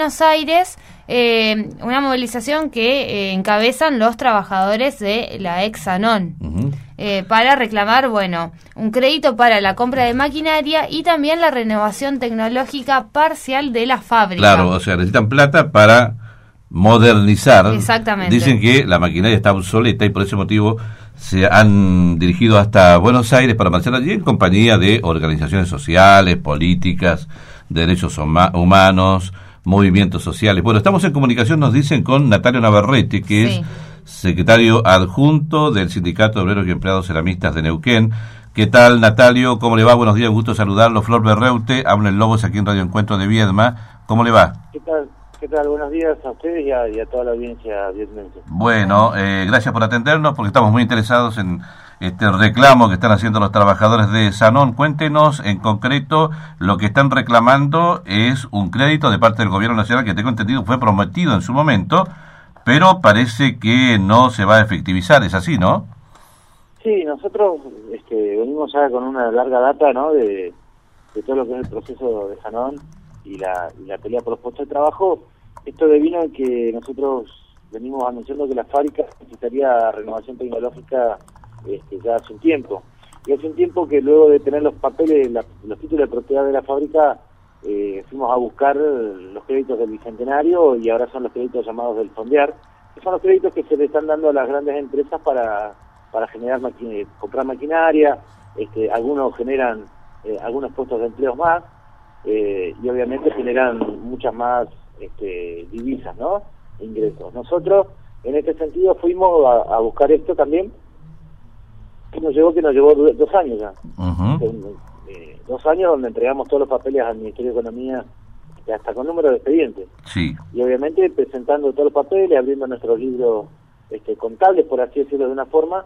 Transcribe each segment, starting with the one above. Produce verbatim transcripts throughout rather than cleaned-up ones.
Buenos Aires, eh, una movilización que eh, encabezan los trabajadores de la ex Sanón, uh-huh. eh, para reclamar, bueno, un crédito para la compra de maquinaria y también la renovación tecnológica parcial de la fábrica. Claro, o sea, necesitan plata para modernizar. Exactamente. Dicen que la maquinaria está obsoleta y por ese motivo se han dirigido hasta Buenos Aires para marchar allí en compañía de organizaciones sociales, políticas, derechos humanos, movimientos sociales. Bueno, estamos en comunicación, nos dicen, con Natalio Navarrete, que sí. es secretario adjunto del Sindicato de Obreros y Empleados Ceramistas de Neuquén. ¿Qué tal, Natalio? ¿Cómo le va? Buenos días, gusto saludarlo. Flor Berreute, habla en Lobos aquí en Radio Encuentro de Viedma. ¿Cómo le va? ¿Qué tal? ¿Qué tal? Buenos días a ustedes y a, y a toda la audiencia vietnamense. Bueno, eh, gracias por atendernos porque estamos muy interesados en este reclamo que están haciendo los trabajadores de Sanón. Cuéntenos en concreto, lo que están reclamando es un crédito de parte del gobierno nacional que tengo entendido fue prometido en su momento, pero parece que no se va a efectivizar, ¿es así, no? Sí, nosotros este, venimos ya con una larga data, ¿no?, de, de todo lo que es el proceso de Sanón y la, y la pelea por los puestos de trabajo. Esto devino en que nosotros venimos anunciando que la fábrica necesitaría renovación tecnológica este, ya hace un tiempo. Y hace un tiempo que luego de tener los papeles, la, los títulos de propiedad de la fábrica, eh, fuimos a buscar los créditos del Bicentenario y ahora son los créditos llamados del Fondear, que son los créditos que se le están dando a las grandes empresas para, para generar maqui- comprar maquinaria. Este, algunos generan eh, algunos puestos de empleo más, eh, y obviamente generan muchas más este, divisas, ¿no?, ingresos. Nosotros en este sentido fuimos a, a buscar esto también, que nos llevó que nos llevó dos años ya. Uh-huh. eh, dos años donde entregamos todos los papeles al Ministerio de Economía, hasta con número de expedientes. Sí. Y obviamente presentando todos los papeles, abriendo nuestros libros este, contables, por así decirlo de una forma,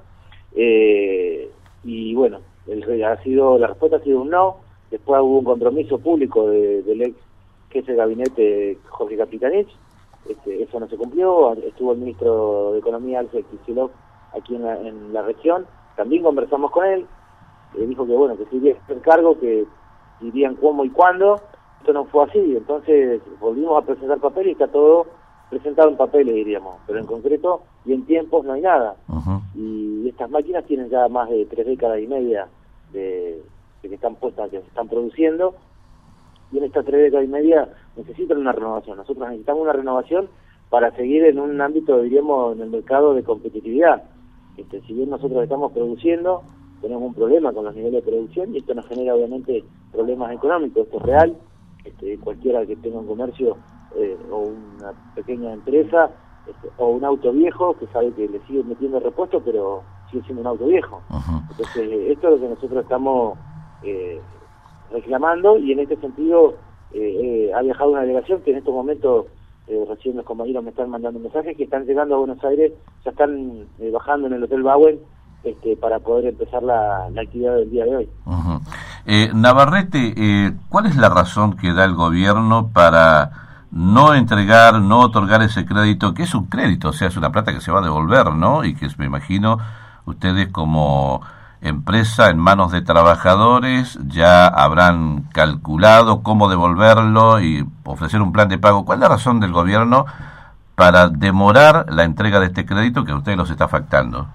eh, y bueno, el, ha sido la respuesta ha sido un no. Después hubo un compromiso público de, del ex jefe de gabinete Jorge Capitanich, este, eso no se cumplió. Estuvo el ministro de Economía Alfred Kicillof aquí en la, en la región, también conversamos con él, eh, dijo que bueno, que se iría a hacer cargo, que dirían cómo y cuándo. Esto no fue así, entonces volvimos a presentar papeles y está todo presentado en papeles, diríamos, pero en concreto y en tiempos no hay nada. Uh-huh. Y estas máquinas tienen ya más de tres décadas y media de, de que están puestas, que se están produciendo, y en estas tres décadas y media necesitan una renovación. Nosotros necesitamos una renovación para seguir en un ámbito, diríamos, en el mercado de competitividad. Este, si bien nosotros estamos produciendo, tenemos un problema con los niveles de producción y esto nos genera obviamente problemas económicos. Esto es real. Este, cualquiera que tenga un comercio eh, o una pequeña empresa este, o un auto viejo que sabe que le sigue metiendo repuesto pero sigue siendo un auto viejo. Uh-huh. Entonces esto es lo que nosotros estamos eh, reclamando, y en este sentido eh, eh, ha viajado una delegación que en estos momentos eh, recién los compañeros me están mandando mensajes que están llegando a Buenos Aires, ya están eh, bajando en el Hotel Bauen este, para poder empezar la, la actividad del día de hoy. Uh-huh. Eh, Navarrete, eh, ¿cuál es la razón que da el gobierno para no entregar, no otorgar ese crédito, que es un crédito, o sea, es una plata que se va a devolver, ¿no? Y que me imagino ustedes como empresa en manos de trabajadores ya habrán calculado cómo devolverlo y ofrecer un plan de pago. ¿Cuál es la razón del gobierno para demorar la entrega de este crédito que a ustedes los está afectando?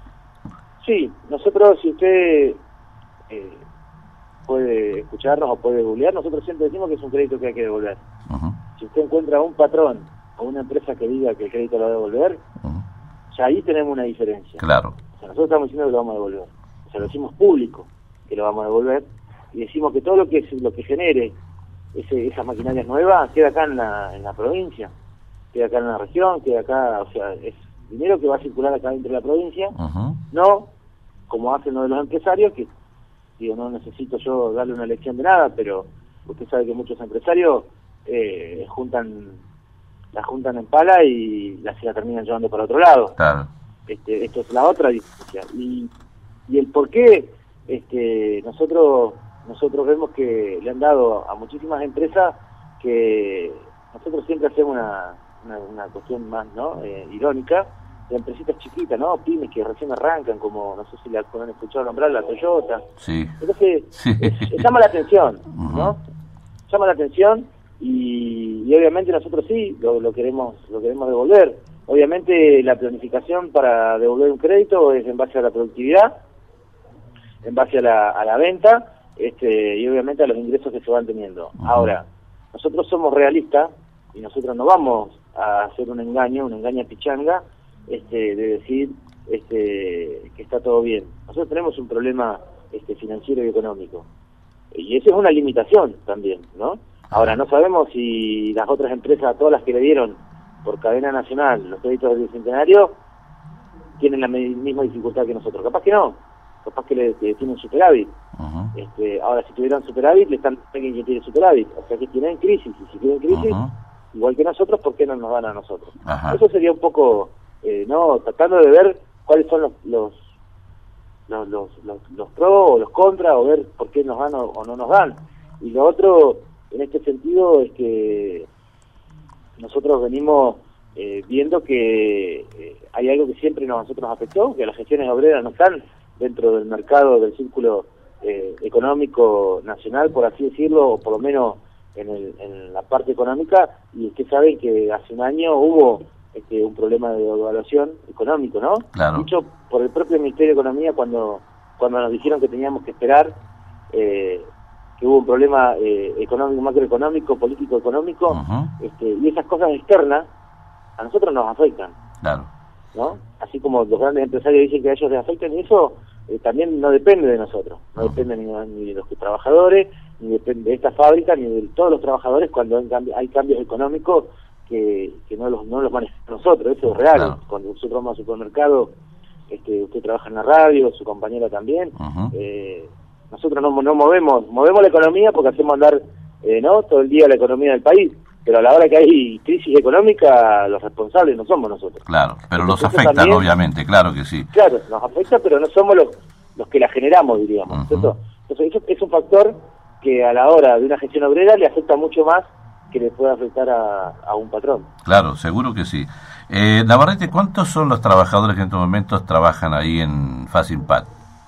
Sí, nosotros, si usted eh, puede escucharnos o puede googlear, nosotros siempre decimos que es un crédito que hay que devolver. Uh-huh. Si usted encuentra un patrón o una empresa que diga que el crédito lo va a devolver, uh-huh, ya ahí tenemos una diferencia. Claro. O sea, nosotros estamos diciendo que lo vamos a devolver. O sea, lo decimos público que lo vamos a devolver, y decimos que todo lo que lo que genere ese, esas maquinarias nuevas queda acá en la, en la provincia, queda acá en la región, queda acá, o sea, es dinero que va a circular acá dentro de la provincia, uh-huh, no como hacen los de los empresarios, que digo, no necesito yo darle una lección de nada, pero usted sabe que muchos empresarios eh, juntan la juntan en pala y la, se la terminan llevando para otro lado. Claro. Este, esto es la otra diferencia. Y, y el por qué este, nosotros nosotros vemos que le han dado a muchísimas empresas, que nosotros siempre hacemos una, una, una cuestión más no eh, irónica, de empresitas chiquitas, ¿no? Pymes que recién arrancan, como, no sé si la han escuchado nombrar, la Toyota. Sí. Entonces, sí. Es, llama la atención, ¿no? Uh-huh. Llama la atención y, y obviamente nosotros sí lo, lo queremos lo queremos devolver. Obviamente la planificación para devolver un crédito es en base a la productividad, en base a la, a la venta, este, y obviamente a los ingresos que se van teniendo. Uh-huh. Ahora, nosotros somos realistas y nosotros no vamos a hacer un engaño, un engaño pichanga, este, de decir este, que está todo bien. Nosotros tenemos un problema este, financiero y económico, y esa es una limitación también, ¿no? Ahora, no sabemos si las otras empresas, todas las que le dieron por cadena nacional los créditos del Bicentenario, tienen la misma dificultad que nosotros. Capaz que no, capaz que, le, que tienen superávit. Uh-huh. Este, ahora, si tuvieran superávit, le están a alguien que tiene superávit. O sea que tienen crisis, y si tienen crisis, uh-huh. igual que nosotros, ¿por qué no nos dan a nosotros? Uh-huh. Eso sería un poco, eh, no tratando de ver cuáles son los los los, los, los, los pros o los contras, o ver por qué nos dan o, o no nos dan. Y lo otro, en este sentido, es que nosotros venimos eh, viendo que eh, hay algo que siempre nos, nosotros nos afectó, que las gestiones obreras no están dentro del mercado, del círculo eh, económico nacional, por así decirlo, o por lo menos en, el, en la parte económica, y ustedes saben que hace un año hubo este, un problema de evaluación económico, ¿no? Claro. Dicho por el propio Ministerio de Economía cuando, cuando nos dijeron que teníamos que esperar, eh, que hubo un problema eh, económico, macroeconómico, político-económico, uh-huh. este, y esas cosas externas a nosotros nos afectan, claro, ¿no? Así como los grandes empresarios dicen que a ellos les afectan, y eso eh, también no depende de nosotros, no uh-huh. depende ni, ni de los trabajadores, ni depende de esta fábrica, ni de todos los trabajadores cuando hay, cambi- hay cambios económicos que, que no los no los manejamos nosotros, eso es real. Claro. Cuando nosotros vamos al supermercado, este, usted trabaja en la radio, su compañera también, uh-huh. eh, nosotros no, no movemos, movemos la economía porque hacemos andar, eh, ¿no? todo el día la economía del país, pero a la hora que hay crisis económica, los responsables no somos nosotros. Claro, pero Entonces, los afectan, también, obviamente, claro que sí. Claro, nos afecta, pero no somos los, los que la generamos, diríamos, uh-huh. ¿cierto? Entonces, eso es un factor que a la hora de una gestión obrera le afecta mucho más que le puede afectar a, a un patrón. Claro, seguro que sí. Eh, Navarrete, ¿cuántos son los trabajadores que en estos momentos trabajan ahí en Facimpat?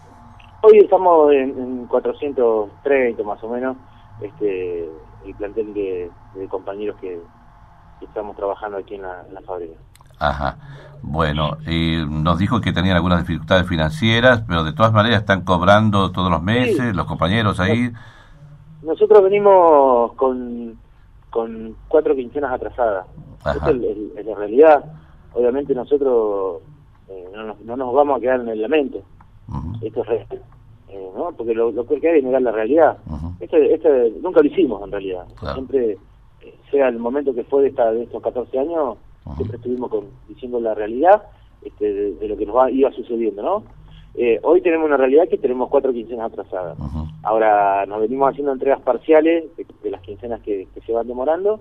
Hoy estamos en, en cuatrocientos treinta más o menos, este el plantel de, de compañeros que, que estamos trabajando aquí en la, en la fábrica. Ajá. Bueno, eh, nos dijo que tenían algunas dificultades financieras, pero de todas maneras están cobrando todos los meses, sí. los compañeros ahí. Nosotros venimos con, con cuatro quincenas atrasadas. Esa es, es, es la realidad. Obviamente nosotros eh, no, nos, no nos vamos a quedar en el lamento. Uh-huh. Esto es real, eh, ¿no? Porque lo, lo que hay es negar la realidad. Uh-huh. Este, este nunca lo hicimos en realidad. Claro. Siempre, eh, sea el momento que fue de, esta, de estos catorce años, uh-huh. siempre estuvimos con, diciendo la realidad este, de, de lo que nos va, iba sucediendo, ¿no? Eh, hoy tenemos una realidad que tenemos cuatro quincenas atrasadas. Uh-huh. Ahora nos venimos haciendo entregas parciales de, de las quincenas que, que se van demorando,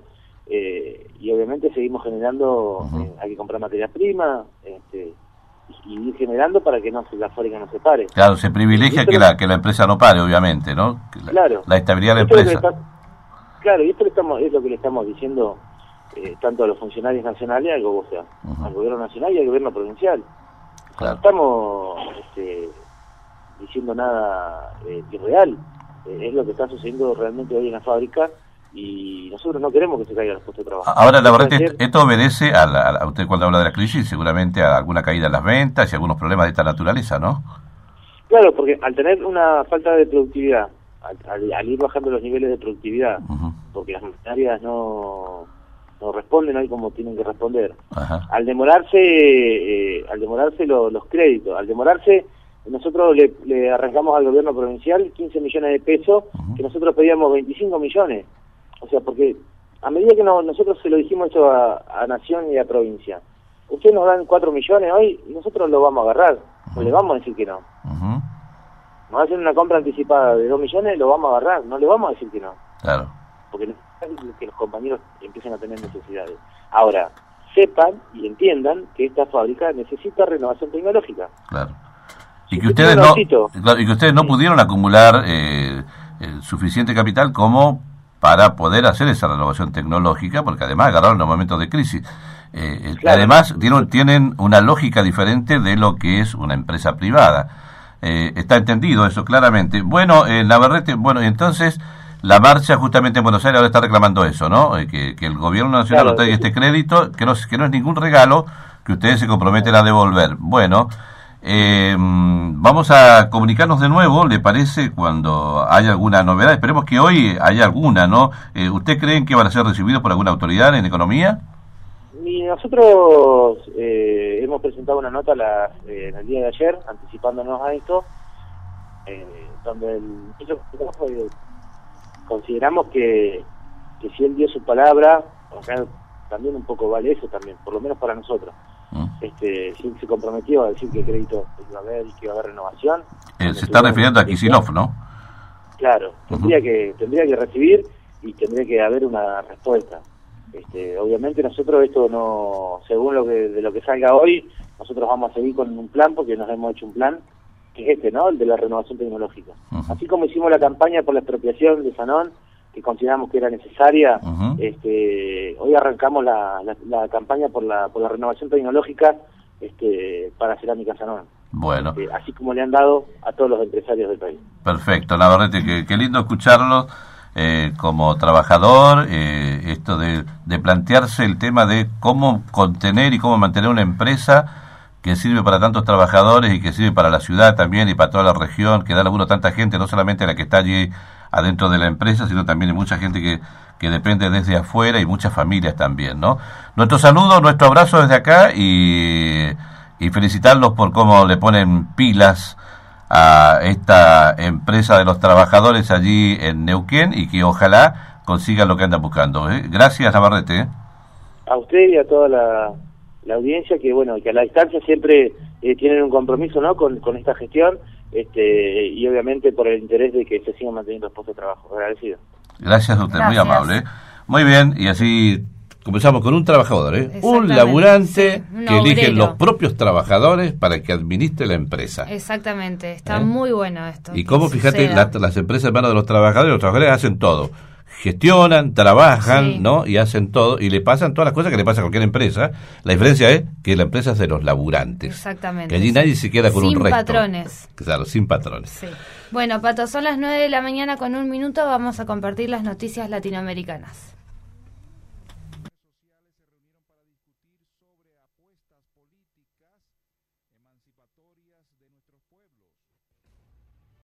eh, y obviamente seguimos generando, uh-huh. eh, hay que comprar materia prima, este, y ir generando para que no la fábrica no se pare. Claro, se privilegia que la que la empresa no pare, obviamente, ¿no? La, claro. La estabilidad de la empresa. Está, claro, y esto le estamos, es lo que le estamos diciendo eh, tanto a los funcionarios nacionales, al, o sea, uh-huh. al gobierno nacional y al gobierno provincial. Claro. No estamos este, diciendo nada eh, irreal, eh, es lo que está sucediendo realmente hoy en la fábrica, y nosotros no queremos que se caigan los puestos de trabajo. Ahora, la verdad, hacer... esto obedece a, la, a usted cuando habla de la crisis, seguramente a alguna caída en las ventas y algunos problemas de esta naturaleza, ¿no? Claro, porque al tener una falta de productividad, al, al, al ir bajando los niveles de productividad, uh-huh. porque las maquinarias no, no responden hoy como tienen que responder, uh-huh. al demorarse eh, al demorarse lo, los créditos, al demorarse, nosotros le, le arrancamos al gobierno provincial quince millones de pesos, uh-huh. que nosotros pedíamos veinticinco millones. O sea, porque a medida que no, nosotros se lo dijimos esto a, a Nación y a provincia, ustedes nos dan cuatro millones hoy, nosotros lo vamos a agarrar, uh-huh. no le vamos a decir que no. Uh-huh. Nos hacen una compra anticipada de dos millones, lo vamos a agarrar, no le vamos a decir que no. Claro. Porque necesitan que los compañeros empiecen a tener necesidades. Ahora, sepan y entiendan que esta fábrica necesita renovación tecnológica. Claro. Y que ustedes no, claro, y que ustedes no pudieron acumular eh, el suficiente capital como para poder hacer esa renovación tecnológica, porque además agarraron los momentos de crisis. Eh, claro. Además, tienen, tienen una lógica diferente de lo que es una empresa privada. Eh, está entendido eso claramente. Bueno, eh, Navarrete, bueno, entonces, la marcha justamente en Buenos Aires ahora está reclamando eso, ¿no? Eh, que, que el gobierno nacional Claro, otorgue sí. este crédito, que no, es- que no es ningún regalo, que ustedes se comprometen a devolver. Bueno, eh, vamos a comunicarnos de nuevo, ¿le parece? Cuando haya alguna novedad. Esperemos que hoy haya alguna, ¿no? Eh, ¿Usted creen que van a ser recibidos por alguna autoridad en economía? Y nosotros eh, hemos presentado una nota la, eh, en el día de ayer, anticipándonos a esto, eh, donde el ministro fue, consideramos que, que si él dio su palabra, o sea, también un poco vale eso también, por lo menos para nosotros. ¿Mm? Este, si él se comprometió a decir que crédito iba a haber y que iba a haber renovación. Eh, se está refiriendo a Kicillof, ¿no? Claro, tendría que tendría que recibir y tendría que haber una respuesta. Este, obviamente nosotros esto no, según lo que de lo que salga hoy, nosotros vamos a seguir con un plan porque nos hemos hecho un plan que es este, ¿no? El de la renovación tecnológica. Uh-huh. Así como hicimos la campaña por la expropiación de Sanón, que consideramos que era necesaria, Uh-huh. este, hoy arrancamos la, la, la campaña por la por la renovación tecnológica, este, para Cerámica Sanón. Bueno. Este, así como le han dado a todos los empresarios del país. Perfecto, Navarrete, qué, qué lindo escucharlo eh, como trabajador, eh, esto de, de plantearse el tema de cómo contener y cómo mantener una empresa que sirve para tantos trabajadores y que sirve para la ciudad también y para toda la región, que da laburo a tanta gente, no solamente la que está allí adentro de la empresa, sino también hay mucha gente que, que depende desde afuera y muchas familias también, ¿no? Nuestro saludo, nuestro abrazo desde acá y, y felicitarlos por cómo le ponen pilas a esta empresa de los trabajadores allí en Neuquén y que ojalá consigan lo que andan buscando, ¿eh? Gracias, Navarrete, ¿eh? A usted y a toda la, la audiencia que, bueno, que a la distancia siempre eh, tienen un compromiso, ¿no?, con, con esta gestión, este, y obviamente por el interés de que se sigan manteniendo los puestos de trabajo. Agradecido. Gracias a usted, muy Gracias. amable, ¿eh? Muy bien, y así comenzamos con un trabajador, ¿eh? Un Exactamente, laburante sí, un que eligen obrero. los propios trabajadores para que administre la empresa. Exactamente, está ¿Eh? muy bueno esto. Y que cómo, fíjate, suceda. la- las empresas en manos de los trabajadores, los trabajadores hacen todo. Gestionan, trabajan, Sí. ¿no? Y hacen todo, y le pasan todas las cosas que le pasa a cualquier empresa. La diferencia es que la empresa es de los laburantes. Exactamente. Que allí nadie se queda con Sin un resto. patrones. Claro, sin patrones. Sí. Bueno, Pato, son las nueve de la mañana con un minuto, vamos a compartir las noticias latinoamericanas.